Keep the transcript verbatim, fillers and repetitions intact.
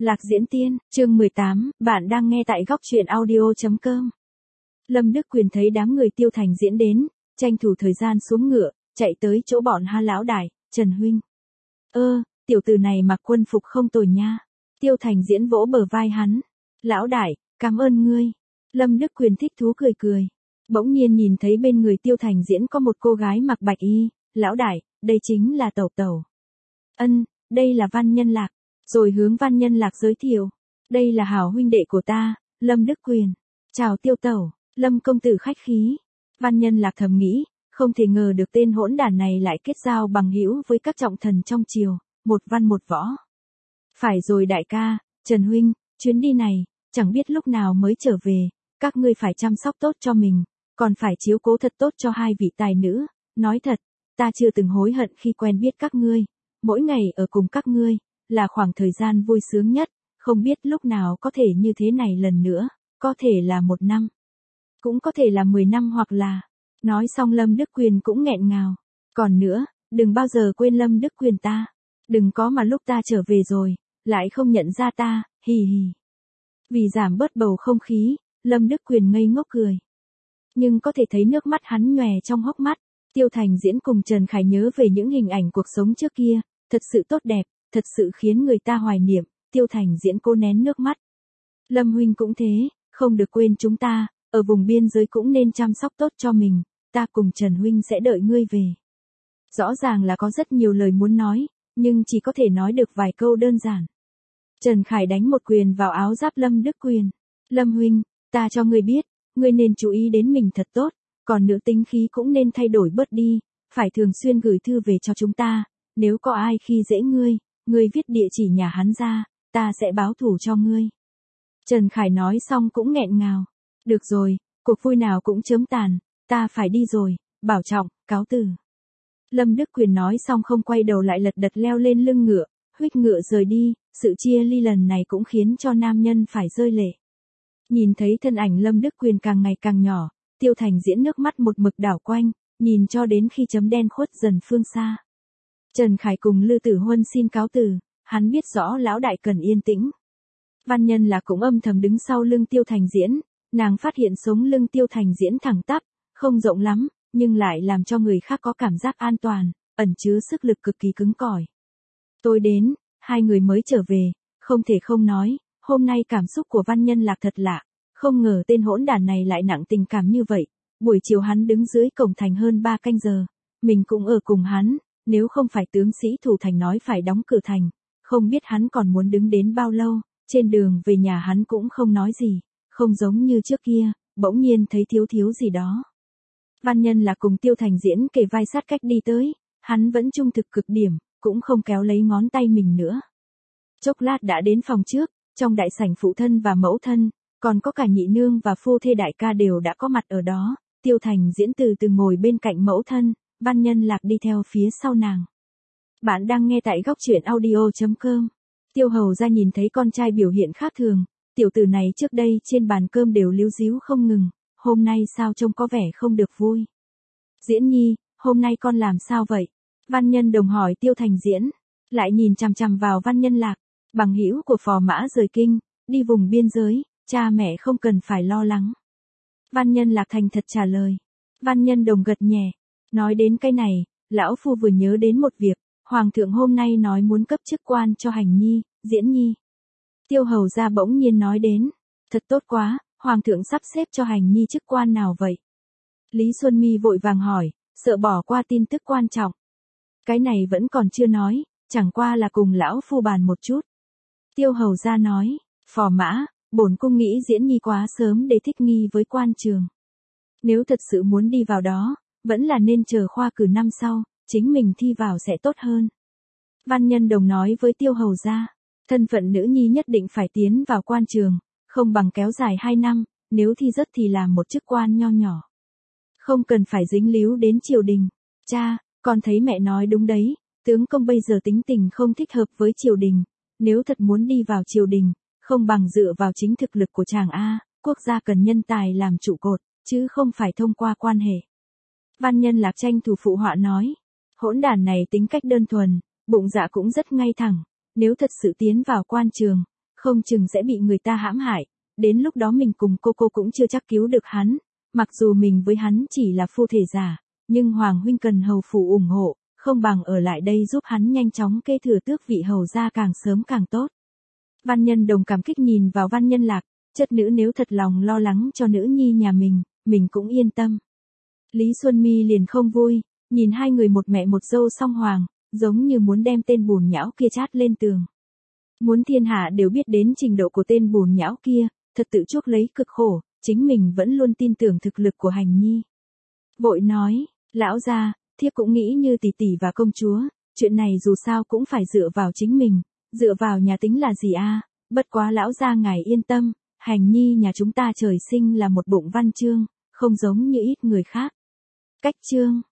Lạc Diễn Tiên, chương mười tám, bạn đang nghe tại góc truyện audio chấm com. Lâm Đức Quyền thấy đám người Tiêu Thành Diễn đến, tranh thủ thời gian xuống ngựa, chạy tới chỗ bọn Ha lão đại, Trần huynh. Ơ, tiểu tử này mặc quân phục không tồi nha. Tiêu Thành Diễn vỗ bờ vai hắn. Lão đại, cảm ơn ngươi. Lâm Đức Quyền thích thú cười cười. Bỗng nhiên nhìn thấy bên người Tiêu Thành Diễn có một cô gái mặc bạch y. Lão đại, đây chính là Tẩu Tẩu. Ân, đây là Văn Nhân Lạc. Rồi hướng Văn Nhân Lạc giới thiệu. Đây là hảo huynh đệ của ta, Lâm Đức Quyền. Chào Tiêu Tẩu, Lâm công tử khách khí. Văn Nhân Lạc thầm nghĩ, không thể ngờ được tên hỗn đản này lại kết giao bằng hữu với các trọng thần trong triều, một văn một võ. Phải rồi đại ca, Trần huynh, chuyến đi này, chẳng biết lúc nào mới trở về, các ngươi phải chăm sóc tốt cho mình, còn phải chiếu cố thật tốt cho hai vị tài nữ. Nói thật, ta chưa từng hối hận khi quen biết các ngươi, mỗi ngày ở cùng các ngươi là khoảng thời gian vui sướng nhất, không biết lúc nào có thể như thế này lần nữa, có thể là một năm, cũng có thể là mười năm hoặc là... Nói xong Lâm Đức Quyền cũng nghẹn ngào. Còn nữa, đừng bao giờ quên Lâm Đức Quyền ta. Đừng có mà lúc ta trở về rồi, lại không nhận ra ta, hì hì. Vì giảm bớt bầu không khí, Lâm Đức Quyền ngây ngốc cười. Nhưng có thể thấy nước mắt hắn nhòe trong hốc mắt. Tiêu Thành Diễn cùng Trần Khải nhớ về những hình ảnh cuộc sống trước kia, thật sự tốt đẹp, thật sự khiến người ta hoài niệm. Tiêu Thành Diễn cố nén nước mắt. Lâm huynh cũng thế, không được quên chúng ta, ở vùng biên giới cũng nên chăm sóc tốt cho mình. Ta cùng Trần huynh sẽ đợi ngươi về. Rõ ràng là có rất nhiều lời muốn nói, nhưng chỉ có thể nói được vài câu đơn giản. Trần Khải đánh một quyền vào áo giáp Lâm Đức Quyền. Lâm huynh, ta cho ngươi biết, ngươi nên chú ý đến mình thật tốt, còn nữa tính khí cũng nên thay đổi bớt đi, phải thường xuyên gửi thư về cho chúng ta, nếu có ai khi dễ ngươi, ngươi viết địa chỉ nhà hắn ra, ta sẽ báo thù cho ngươi. Trần Khải nói xong cũng nghẹn ngào. Được rồi, cuộc vui nào cũng chớm tàn. Ta phải đi rồi, bảo trọng, cáo từ. Lâm Đức Quyền nói xong không quay đầu lại lật đật leo lên lưng ngựa, huých ngựa rời đi, sự chia ly lần này cũng khiến cho nam nhân phải rơi lệ. Nhìn thấy thân ảnh Lâm Đức Quyền càng ngày càng nhỏ, Tiêu Thành Diễn nước mắt một mực đảo quanh, nhìn cho đến khi chấm đen khuất dần phương xa. Trần Khải cùng Lư Tử Huân xin cáo từ, hắn biết rõ lão đại cần yên tĩnh. Văn Nhân là cũng âm thầm đứng sau lưng Tiêu Thành Diễn, nàng phát hiện sống lưng Tiêu Thành Diễn thẳng tắp, không rộng lắm, nhưng lại làm cho người khác có cảm giác an toàn, ẩn chứa sức lực cực kỳ cứng cỏi. Tôi đến, hai người mới trở về, không thể không nói, hôm nay cảm xúc của Văn Nhân Lạc thật lạ, không ngờ tên hỗn đản này lại nặng tình cảm như vậy. Buổi chiều hắn đứng dưới cổng thành hơn ba canh giờ, mình cũng ở cùng hắn, nếu không phải tướng sĩ thủ thành nói phải đóng cửa thành, không biết hắn còn muốn đứng đến bao lâu, trên đường về nhà hắn cũng không nói gì, không giống như trước kia, bỗng nhiên thấy thiếu thiếu gì đó. Văn Nhân là cùng Tiêu Thành Diễn kề vai sát cách đi tới, hắn vẫn trung thực cực điểm, cũng không kéo lấy ngón tay mình nữa. Chốc lát đã đến phòng trước, trong đại sảnh phụ thân và mẫu thân, còn có cả nhị nương và phu thê đại ca đều đã có mặt ở đó. Tiêu Thành Diễn từ từ ngồi bên cạnh mẫu thân, Văn Nhân Lạc đi theo phía sau nàng. Bạn đang nghe tại góc truyện audio chấm com. Tiêu Hầu ra nhìn thấy con trai biểu hiện khác thường, tiểu tử này trước đây trên bàn cơm đều líu díu không ngừng. Hôm nay sao trông có vẻ không được vui. Diễn nhi, hôm nay con làm sao vậy? Văn Nhân Đồng hỏi Tiêu Thành Diễn, lại nhìn chằm chằm vào Văn Nhân Lạc, bằng hữu của phò mã rời kinh, đi vùng biên giới, cha mẹ không cần phải lo lắng. Văn Nhân Lạc thành thật trả lời. Văn Nhân Đồng gật nhẹ, nói đến cái này, lão phu vừa nhớ đến một việc, hoàng thượng hôm nay nói muốn cấp chức quan cho Hành nhi, Diễn nhi. Tiêu Hầu ra bỗng nhiên nói đến, thật tốt quá. Hoàng thượng sắp xếp cho Hành nhi chức quan nào vậy? Lý Xuân Mi vội vàng hỏi, sợ bỏ qua tin tức quan trọng. Cái này vẫn còn chưa nói, chẳng qua là cùng lão phu bàn một chút. Tiêu Hầu ra nói, phò mã, bổn cung nghĩ Diễn nhi quá sớm để thích nghi với quan trường. Nếu thật sự muốn đi vào đó, vẫn là nên chờ khoa cử năm sau, chính mình thi vào sẽ tốt hơn. Văn Nhân Đồng nói với Tiêu Hầu ra, thân phận nữ nhi nhất định phải tiến vào quan trường. Không bằng kéo dài hai năm, nếu thi rớt thì làm một chức quan nho nhỏ. Không cần phải dính líu đến triều đình. Cha, con thấy mẹ nói đúng đấy, tướng công bây giờ tính tình không thích hợp với triều đình. Nếu thật muốn đi vào triều đình, không bằng dựa vào chính thực lực của chàng A, quốc gia cần nhân tài làm trụ cột, chứ không phải thông qua quan hệ. Văn Nhân Lạc tranh thủ phụ họa nói, hỗn đản này tính cách đơn thuần, bụng dạ cũng rất ngay thẳng, nếu thật sự tiến vào quan trường, không chừng sẽ bị người ta hãm hại, đến lúc đó mình cùng cô cô cũng chưa chắc cứu được hắn, mặc dù mình với hắn chỉ là phu thể giả, nhưng Hoàng huynh cần hầu phủ ủng hộ, không bằng ở lại đây giúp hắn nhanh chóng kế thừa tước vị hầu gia càng sớm càng tốt. Văn Nhân Đồng cảm kích nhìn vào Văn Nhân Lạc, chất nữ nếu thật lòng lo lắng cho nữ nhi nhà mình, mình cũng yên tâm. Lý Xuân Mi liền không vui, nhìn hai người một mẹ một dâu song hoàng, giống như muốn đem tên bùn nhão kia chát lên tường. Muốn thiên hạ đều biết đến trình độ của tên bùn nhão kia, thật tự chuốc lấy cực khổ, chính mình vẫn luôn tin tưởng thực lực của Hành Nhi. Vội nói, lão gia, thiếp cũng nghĩ như tỷ tỷ và công chúa, chuyện này dù sao cũng phải dựa vào chính mình, dựa vào nhà tính là gì a? Bất quá lão gia ngài yên tâm, Hành Nhi nhà chúng ta trời sinh là một bụng văn chương, không giống như ít người khác. Cách chương